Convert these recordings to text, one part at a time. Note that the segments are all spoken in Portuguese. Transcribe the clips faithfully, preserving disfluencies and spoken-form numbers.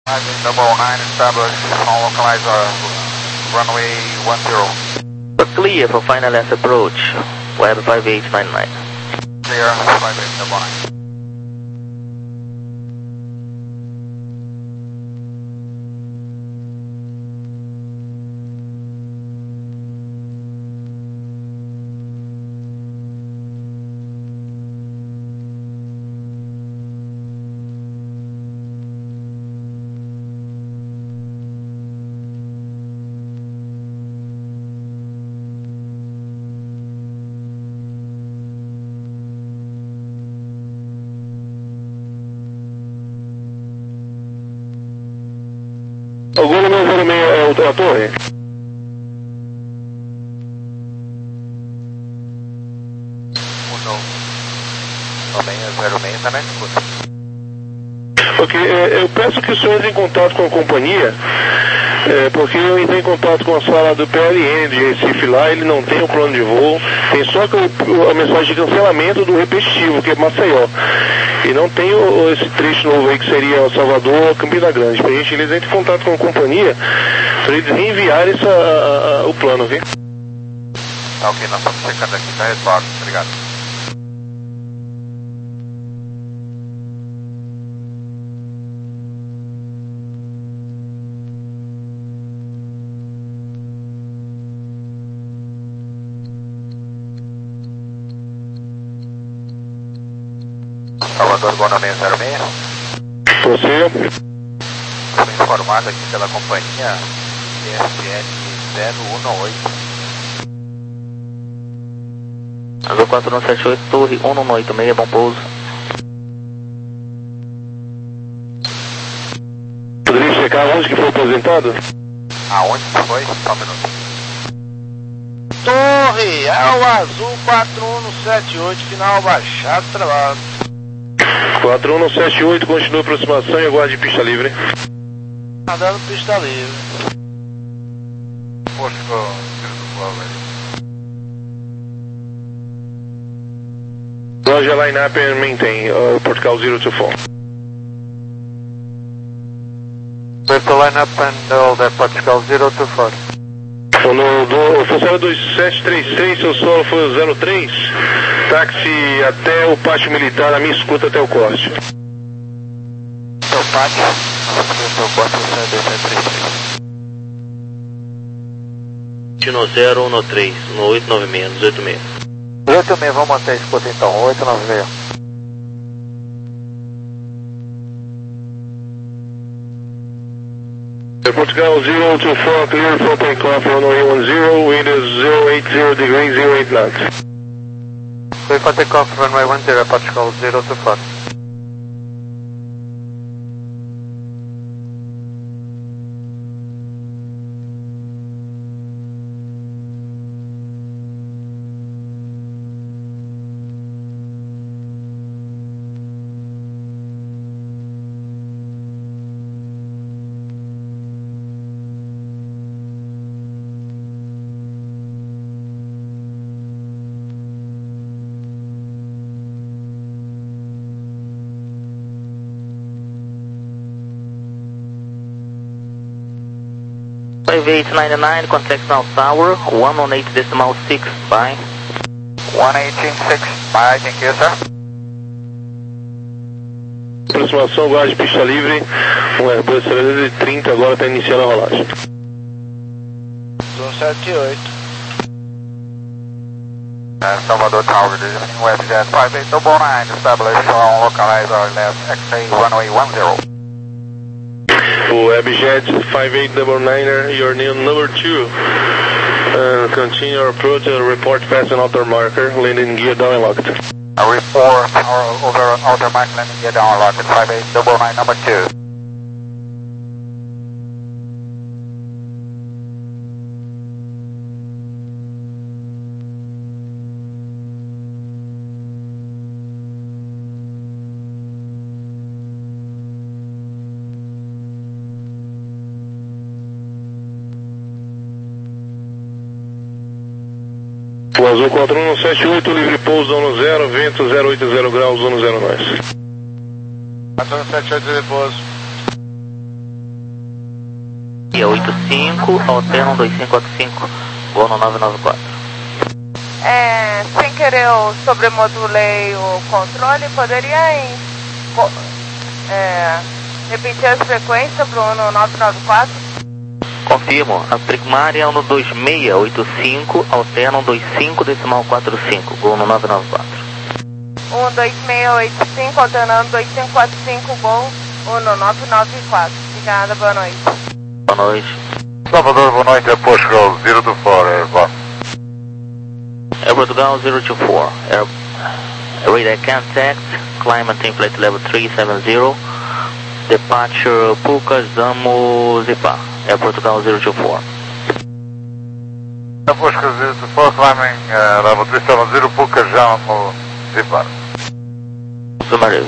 Double nine established on localizer runway one zero. We're clear for final S approach. Web five eight nine nine. Clear, five eight double nine. Algum número zero seis é o- a torre? Uno. Também é zero seis também, escuta. Ok, é, eu peço que o senhor entre em contato com a companhia, é, porque eu entrei em contato com a sala do P L N de Recife lá, ele não tem o plano de voo, tem só que o, a mensagem de cancelamento do repetitivo, que é Maceió. E não tem o, esse trecho novo aí que seria Salvador, Campina Grande. Pra gente, eles entram em contato com a companhia para eles reenviarem essa, a, a, o plano, ok? Tá ok, nós estamos checando aqui, tá resposta, obrigado. Salvador, Guanabara zero seis. Você? Fui informado aqui pela companhia E S N zero um oito. Azul quatro um sete oito, torre um um oito seis, bom pouso. Poderia checar onde que foi aposentado? Aonde foi? Só um minuto. Torre, é o Azul quatro um sete oito, final baixado, trabalho. quatro um sete oito, continua a aproximação e aguarde pista livre. Andando pista livre. Poxa, ficou tiro do flow, velho. Roger, line up and maintain, uh, Portugal zero two four. Clear to line up and hold at Portugal zero two four. No, do, funcionário dois sete três três, seu solo foi o zero três, táxi até o pátio militar, a minha escuta até o corte. Seu pátio, seu corte, funcionário dois sete três três. No zero um três, no oito nove seis, dezoito seis. oito seis, vamos manter a escuta então, oito nove seis. Portugal zero two four, clear for takeoff, runway one zero, wind is zero eight zero degrees, zero eight knots. Clear for takeoff, runway one zero, Portugal zero two four. five eight nine nine, contact now tower, one one eight decimal six, bye. one eighteen six, bye, thank you, sir. Aproximação, aguarde pista livre, um Airbus trezentos e trinta, agora está iniciando a rolagem. Azul sete oito. Uh, Salvador Tower, this is WebJet five eight double nine, established on localizer left X A runway one zero. O WebJet five eight nine nine, your new number two. Uh, continue your approach and report fast and outer marker, landing gear down and locked. A report our over outer mark landing gear down locked five eight nine nine number two. O Azul quatro um sete oito, livre pouso, zona zero, vento zero oito zero graus, zona zero nós. quatro um sete oito, repouso. E oito cinco, alteram dois cinco quatro cinco, vou no nove nove quatro. É, sem querer eu sobremodulei o controle, poderia em, é, repetir as frequências para o no nove nove quatro? Confirmo, a primária é no dois seis oito cinco, alternam dois cinco decimal quatro cinco, vou no nove nove quatro. um dois seis oito cinco, alternando dois cinco quatro cinco, gol um no nove nove quatro. Obrigada, boa noite. Boa noite. Salvador, boa noite, é Portugal zero two four, Airbus. Air Portugal zero two four, Air, radar contact, climate template level three seven zero, departure Pucas, Damo, Zipa. Air Portugal zero two four. Air Portugal zero two four, climbing uh, level three seven zero, Pucas, Damo, Zipa. Sumarev.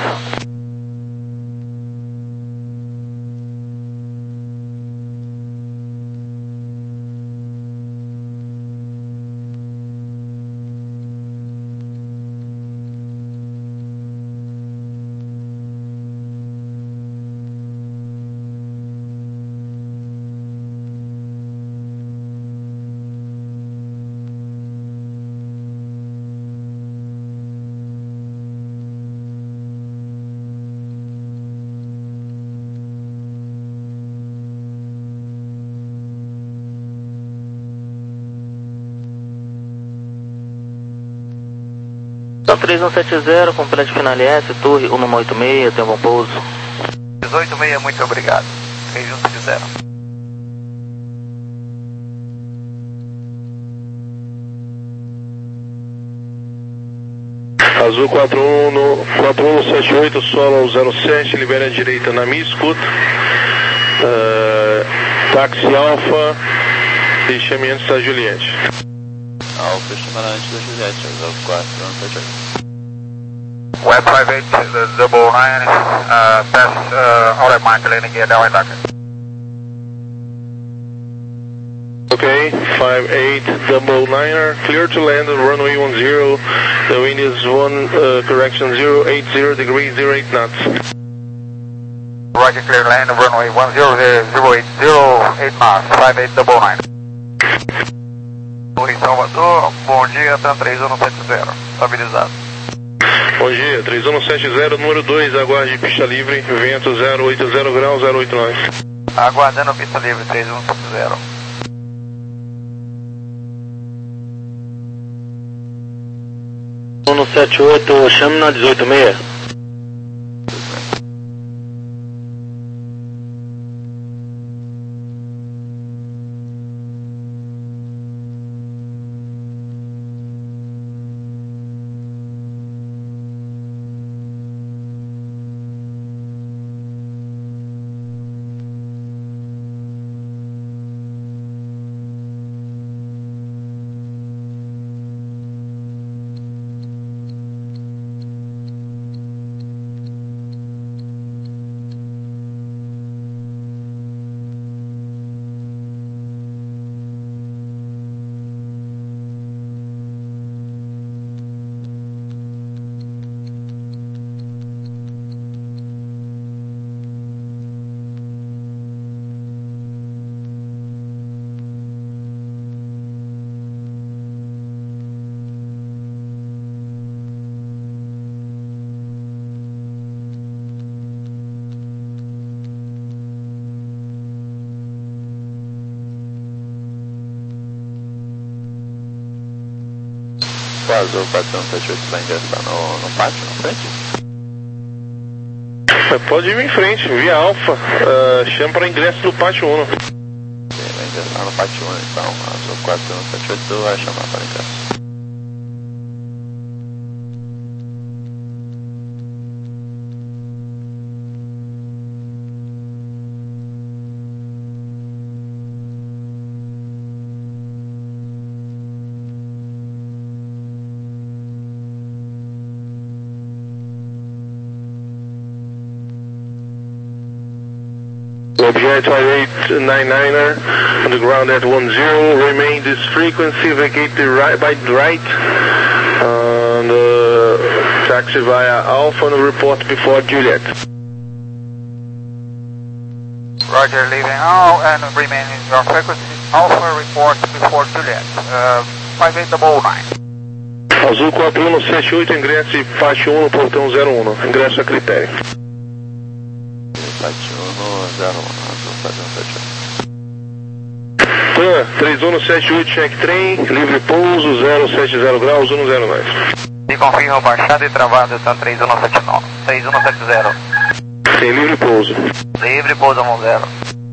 Então três um sete zero, complete final S, torre um nove oito seis, tem um bom pouso. dezoito seis, muito obrigado. três um sete zero. Azul quatro um no quatro um sete oito, solo zero sete, libera a direita na minha escuta. Uh, táxi Alfa, fechamento da Juliette. Alfa, fechamento da Juliette, Azul quatro um sete oito. Web five eight, double nine, uh, pass, uh, out of mark, landing gear, down and Okay, five eight double niner, clear to land on runway one zero, the wind is one, uh, correction zero eight zero degrees, zero eight knots. Roger, clear land on runway one zero zero eight zero eight knots, five eight double nine. Oi, Salvador, bom dia, tá três um sete zero, estabilizado. Bom dia, três um sete zero, número dois, aguarde pista livre, vento zero oito zero graus, zero oito nove. Aguardando pista livre, três um sete zero. um no sete oito, chame na dezoito seis. Azul quatro um sete oito vai ingressar no, no pátio, na frente? Pode ir em frente, via Alfa, uh, chama para ingresso do pátio um. Sim, vai ingressar no pátio um, então. Azul quatro um sete oito vai chamar para ingresso. Object five eight nine niner on the ground at one zero, remain this frequency, vacate the right, by the right, and uh, taxi via Alpha and report before Juliet. Roger, leaving now and remaining your frequency. Alpha report before Juliet. Uh, five eight nine nine. Azul quatro um sete oito, ingresso e parte um no portão zero um. Ingresso a critério. Parte um zero um, Azul quatro um sete oito. Tan, três um sete oito, check trem, livre pouso, zero sete zero graus, um zero nove. E confirma baixada e travada, Tan três um sete nove. três um sete zero. Tem livre pouso. Livre pouso um zero.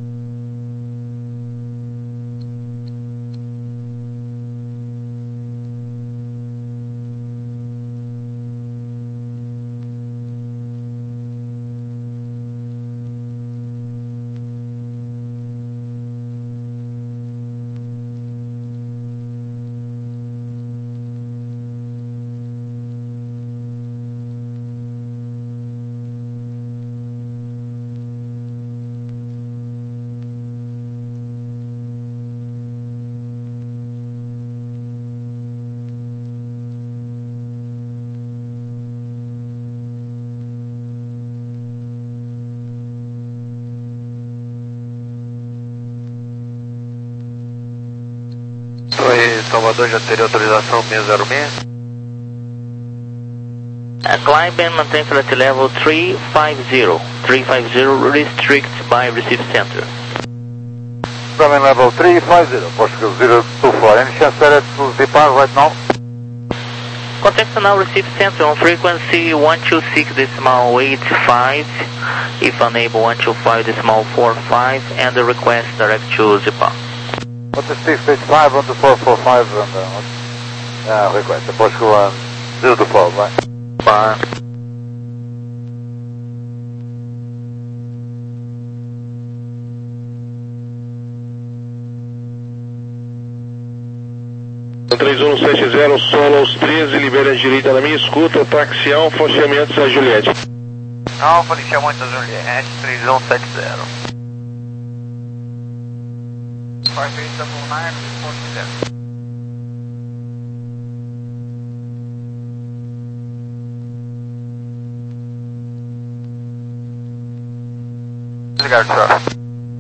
Oi, Salvador, já teria autorização seis zero seis? Uh, climb and maintain flight level three five zero. three five zero restricted by receive center. Climb level three five zero, Portugal zero two four. Any chance that to depart right now? Contact now receive center on frequency one two six decimal eight five. If unable, one two five decimal four five, and the request direct to Zipa. What is six eight five on the four four five and uh, what? Yeah, request the Portugal one zero two four, right? Bar. três um sete zero, solo aos treze, libera a direita na minha escuta, táxi Alfa, Cheamentos a Juliette. Alfa, Cheamentos a Juliette, três um sete zero. five eight nine nine, report to Desligar, senhor.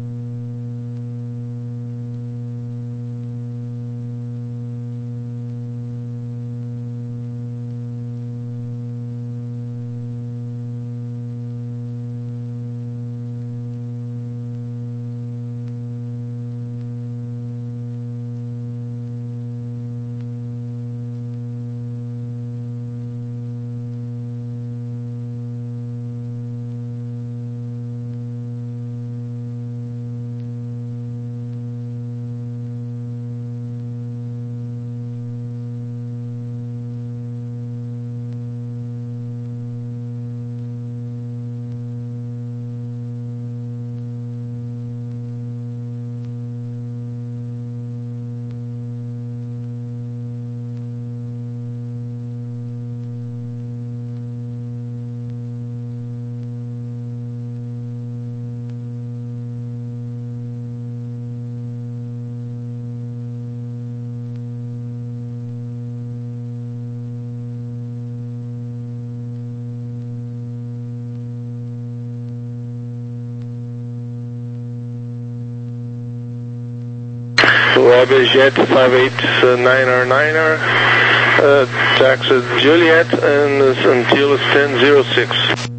Roger Jet five eight nine nine, uh, taxi Juliet and uh, until ten zero six.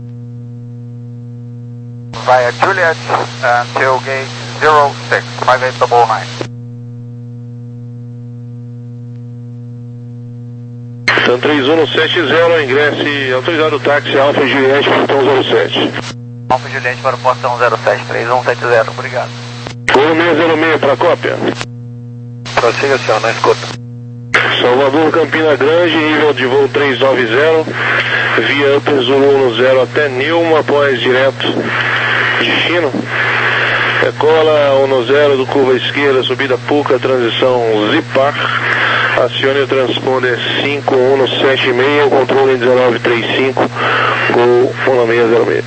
Via Juliet until gate zero six, five eight nine nine. Tan três um sete zero, ingresse autorizado o táxi Alfa Juliette, portão zero sete. Alfa Juliette para o portão zero sete, três um sete zero, obrigado. um seis zero seis para cópia. Prossiga, senhor, na escuta. Salvador, Campina Grande, nível de voo três nove zero, via Upper Zulu zero até Nilma, após direto destino. Decola um zero do curva esquerda, subida Puca, transição Zipar. Acione o transponder cinco um sete seis, controle dezenove trinta e cinco, gol um seis zero seis.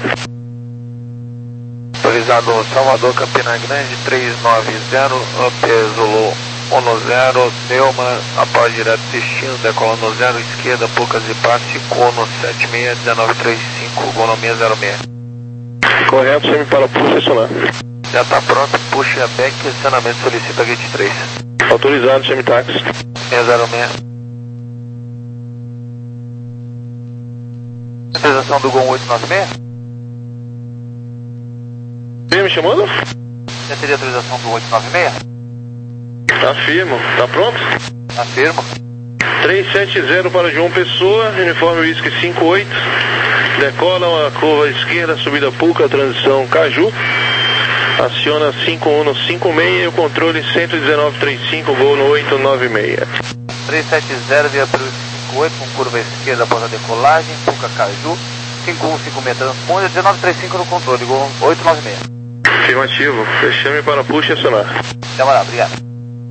Autorizado Salvador, Campina Grande, três nove zero, Upper Zulu um zero, Neumann, após direto destino, decola um zero, esquerda, Pucas e passe, Cono sete seis, dezenove trinta e cinco, gol seis zero seis. Correto, semi para posicionar. Já está pronto, puxe a back, acionamento solicita gate três. Autorizado, chame táxi. seis zero seis. Autorização do Gol oito nove seis? Vem me chamando? Já teria autorização do oito nove seis? Afirmo. Tá pronto? Afirmo. três sete zero para João Pessoa, uniforme Whisky cinco oito. Decola a curva esquerda, subida Puca, transição Caju. Aciona cinco um cinco seis e o controle cento e dezenove trinta e cinco, Gol no oito nove seis. três sete zero via pelo cinco oito com curva esquerda após a decolagem, Puca Caju, cinco um cinco seis transponder, dezenove trinta e cinco no controle, Gol oito nove seis. Afirmativo, chame para push e acionar. Camarada, obrigado.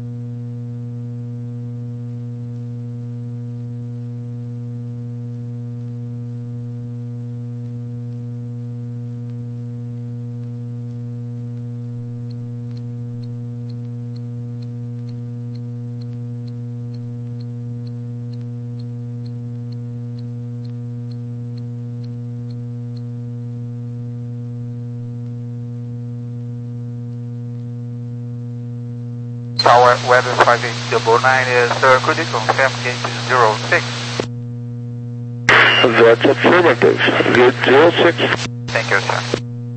Tower weather five eight double nine, uh, sir, could you confirm gate zero six? That's affirmative. Gate zero six. Thank you, sir.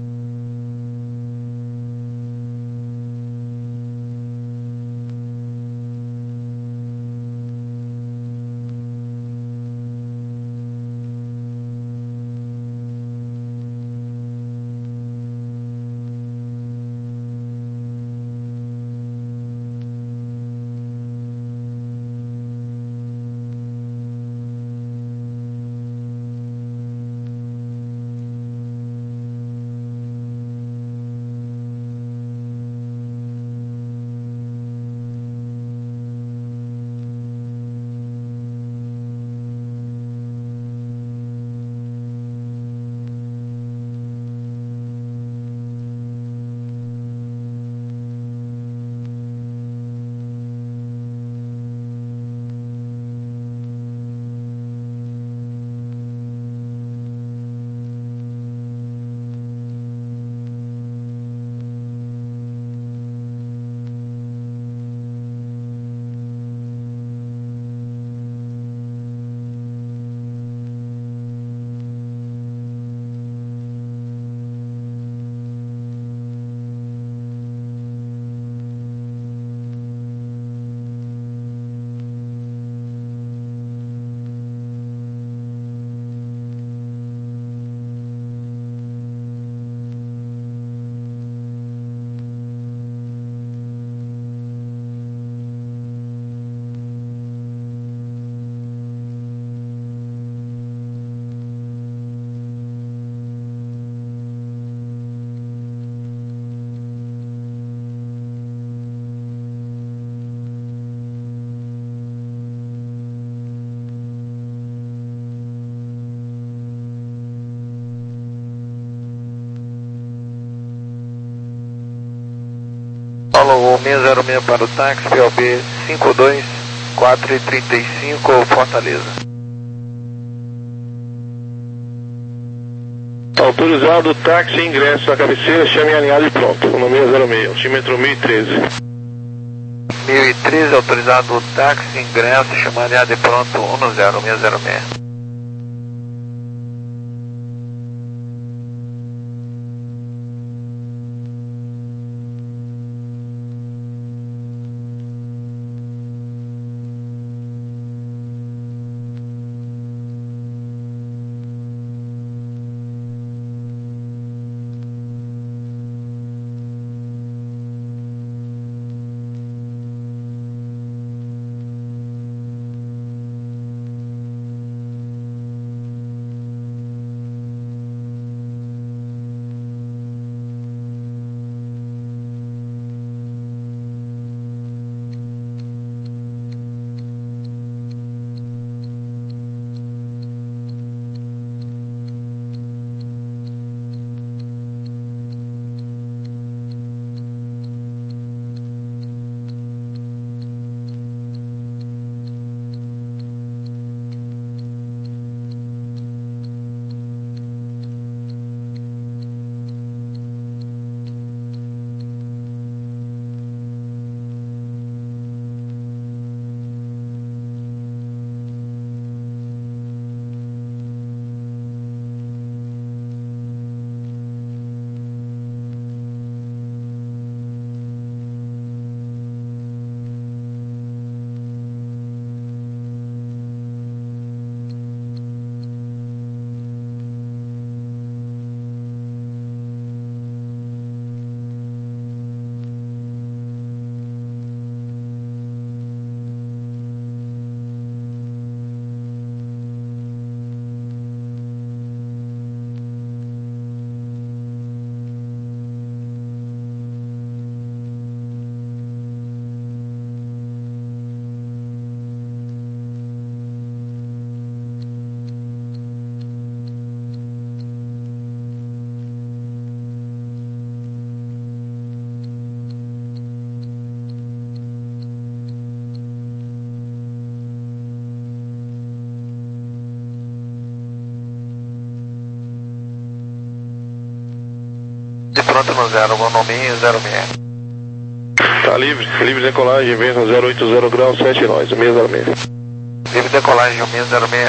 Alô, seis zero seis para o táxi, P O B cinco dois quatro trinta e cinco, Fortaleza. Autorizado, táxi, ingresso na cabeceira, chame alinhado e pronto. No seis zero seis, altímetro mil e treze. mil e treze, autorizado o táxi, ingresso, chama alinhado e pronto, um zero seis zero seis. pronto no zero, vou no Mi zero seis. Tá livre, livre decolagem, vento zero oito zero graus, sete nós, Mi zero seis. Livre decolagem, Mi zero seis.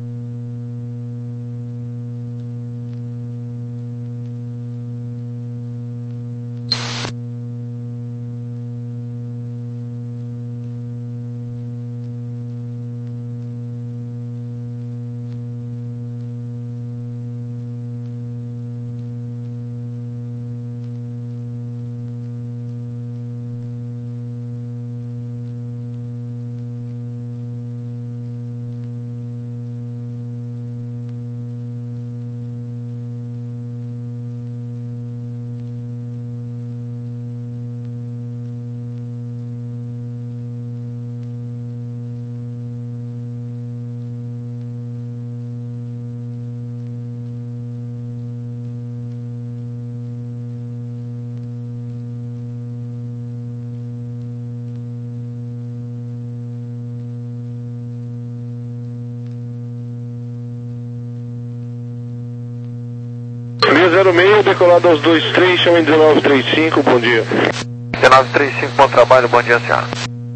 Mi zero seis, decolado aos dois três, chama em dezenove trinta e cinco, bom dia. dezenove trinta e cinco, bom trabalho, bom dia, senhora.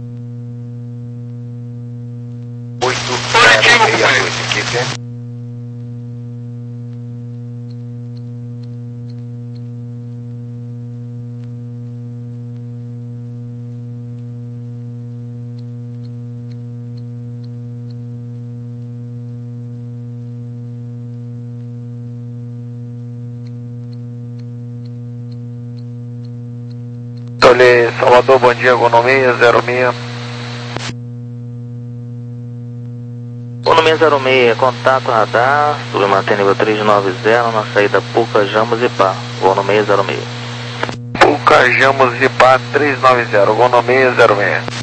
oito zero seis oito, equipe. Tolhe, Salvador, bom dia, Gonomia zero seis. Gonomia zero seis, contato radar, submantém nível três nove zero na saída Puca, Jamos e Pá, Gonomia zero seis. Puca, Jamos e Pá, três nove zero, Gonomia zero seis.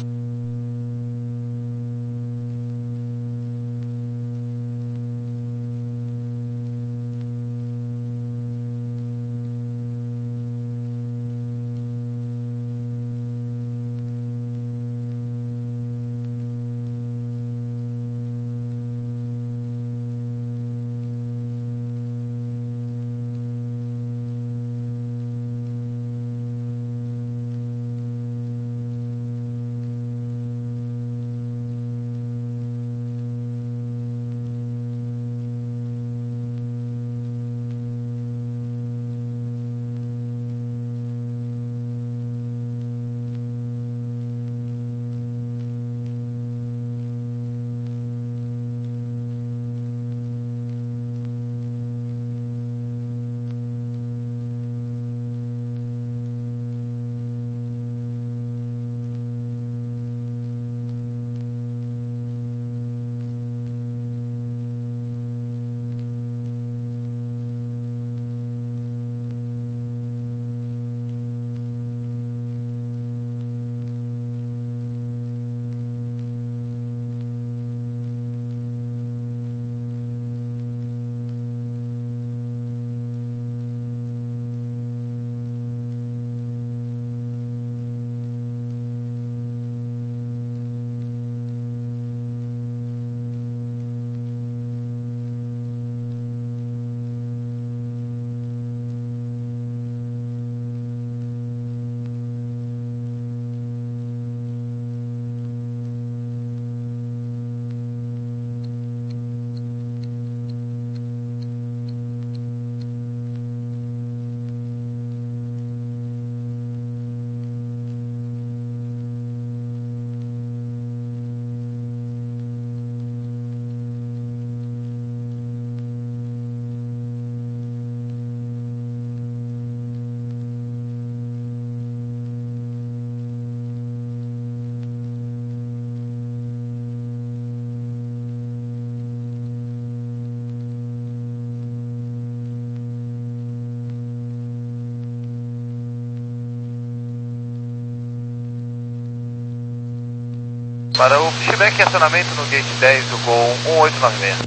Para o pushback e acionamento no gate dez do Gol um oito nove seis.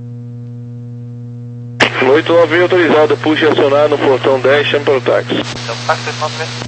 oito nove seis autorizado, push e acionar no portão dez, chame para o táxi. Então, táxi oito nove seis.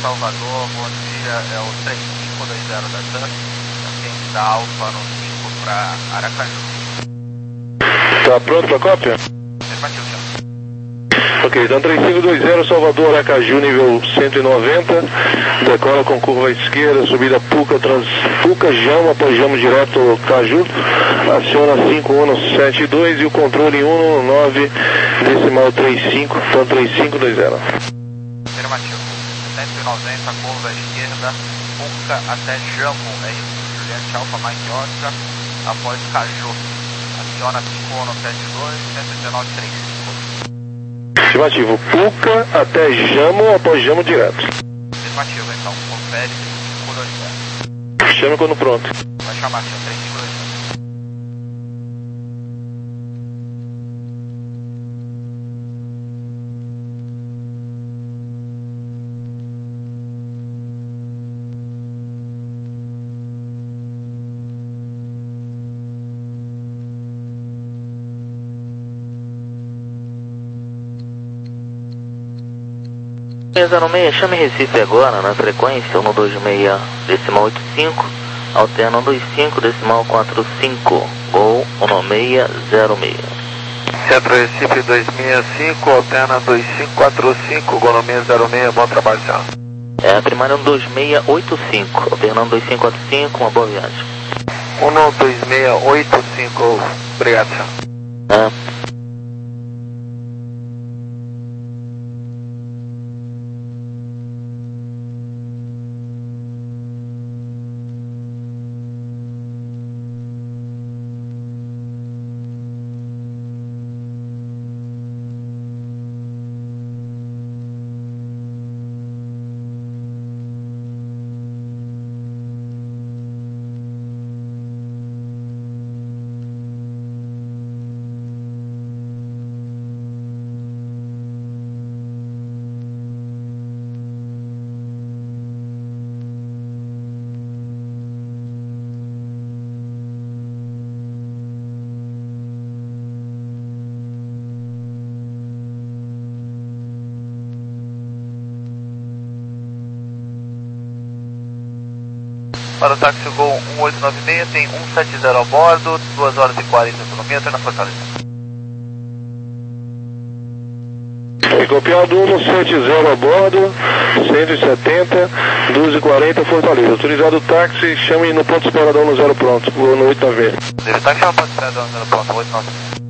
Salvador, bom dia, é o três cinco dois zero da TAM, ambiente da Alfa no cinco para Aracaju. Tá pronto para cópia? Afirmativo, senhor. Ok, então três cinco dois zero, Salvador, Aracaju, nível cento e noventa, decola com curva esquerda, subida Puca, trans, Puca, Jamo, após Jamo direto Caju, aciona cinco um um sete dois e o controle um um nove, decimal três cinco, então três cinco dois zero. Afirmativo, cento e noventa, curva esquerda, Puca até Jamo, é isso, Juliette Alfa Mike Oscar, após Caju, aciona cinco um um sete dois, cento e dezenove trinta e cinco. Afirmativo, Puca até Jamo, após Jamo direto. Afirmativo, então, confere três cinco dois zero. Chame quando pronto. Vai chamar, senhor, três cinco dois zero. zero seis, chame Recife agora na frequência um dois seis decimal oito cinco, alterna um dois cinco decimal quatro cinco, Gol um seis zero seis. Centro Recife dois seis cinco, alterna dois cinco quatro cinco, Gol um seis zero seis, bom trabalho, senhor. É, a primária é um dois seis oito cinco, alternando dois cinco quatro cinco, uma boa viagem. um dois seis oito cinco, obrigado, senhor. É. Para o táxi Gol um oito nove seis, tem um sete zero a bordo, duas horas e quarenta de autonomia, está na Fortaleza. É copiado um sete zero a bordo, cento e setenta, duas e quarenta, Fortaleza. Autorizado o táxi, chame no ponto esperador no zero pronto, no oito nove seis. Deve estar chamando para o ponto esperador no zero pronto, oito nove seis.